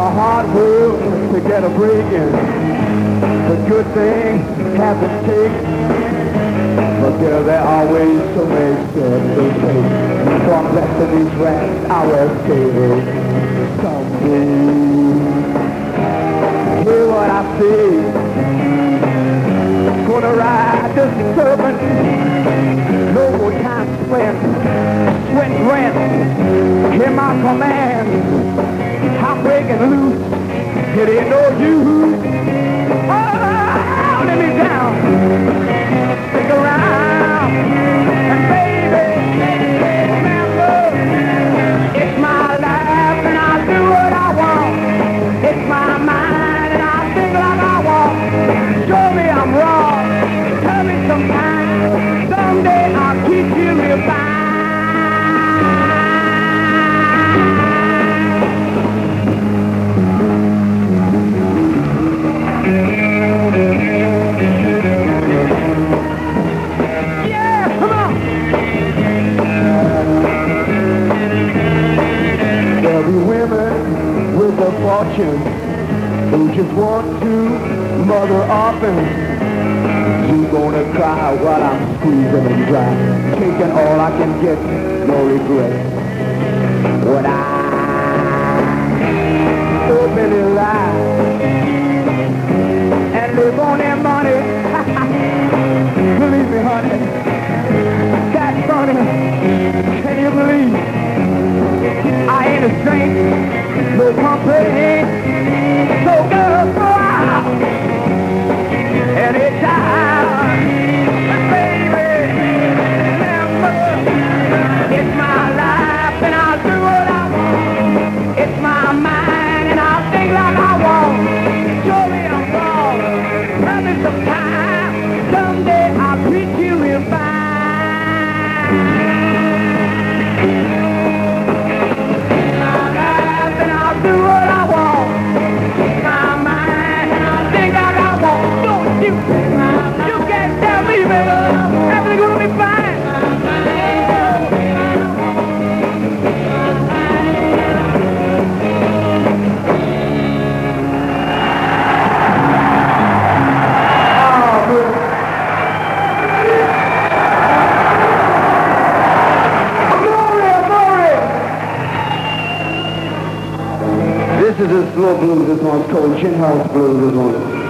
a hard world to get a break in. The good things haven't taken, but there are always so many steps to take. From destiny's rats, I will escape someday. Hear what I say. Gonna ride the serpent. No more time spent. Sweat and rent. Hear my command. I'm breaking loose. It ain't no use. Oh, let me down. Stick around. And baby, remember, it's my life and I'll do what I want. It's my mind and I'll think like I want. Show me I'm wrong. Tell me sometime. Someday I'll keep you real fine. Fortune, who just want to mother orphans. She's gonna cry while I'm squeezing and dry, taking all I can get, no regret. When I openly lie and live on their money, believe me, honey, that's funny. Can you believe I ain't a saint? No company, so girl, go out anytime. Baby, remember, it's my life and I'll do what I want. It's my mind and I'll think like I want. Show me I'm wrong, tell me some time. Someday I'll treat you real fine. Do what I want. My mind, and I think I want. Don't you? You can't tell me, baby. Everything's gonna be fine. This is a slow blues. This one's called Chin House Blues. This one.